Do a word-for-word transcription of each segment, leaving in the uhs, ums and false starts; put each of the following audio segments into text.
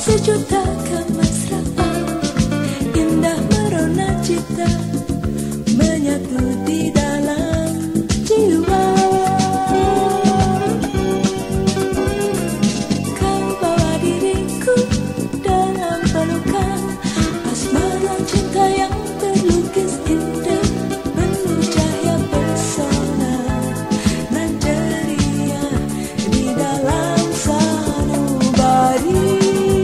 sejuta kemesraan, indah merona cita, menyatu di dalam jiwa. Kau bawa diriku dalam pelukan, asmara cinta yang terlukis indah, penuh cahaya pesona nan ceria di dalam sanubari.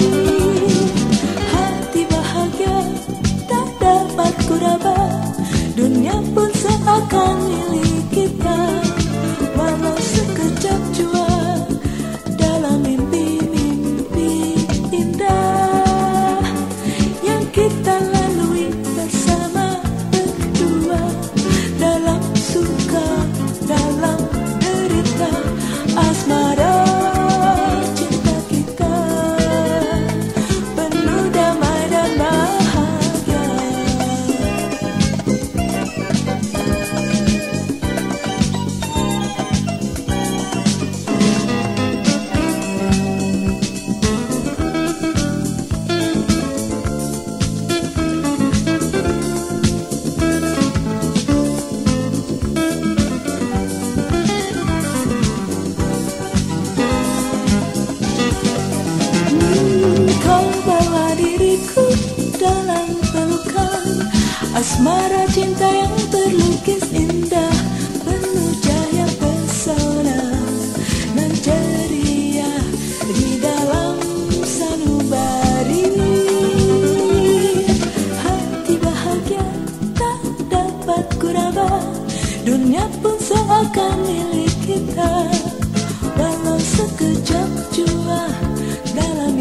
Hati bahagia tak dapat kuraba, dunia pun seakan milik kita, walau sekejap jua dalam mimpi-mimpi indah yang kita lalui bersama berdua, dalam suka, dalam derita, asmara cinta kita penuh damai dan bahagia. Kau bawa diriku dalam pelukan, asmara cinta yang terlukis indah, penuh cahaya pesona nan ceria di dalam sanubari. Hati bahagia tak dapat kuraba, dunia pun seakan milik kita, walau sekejap jua dalam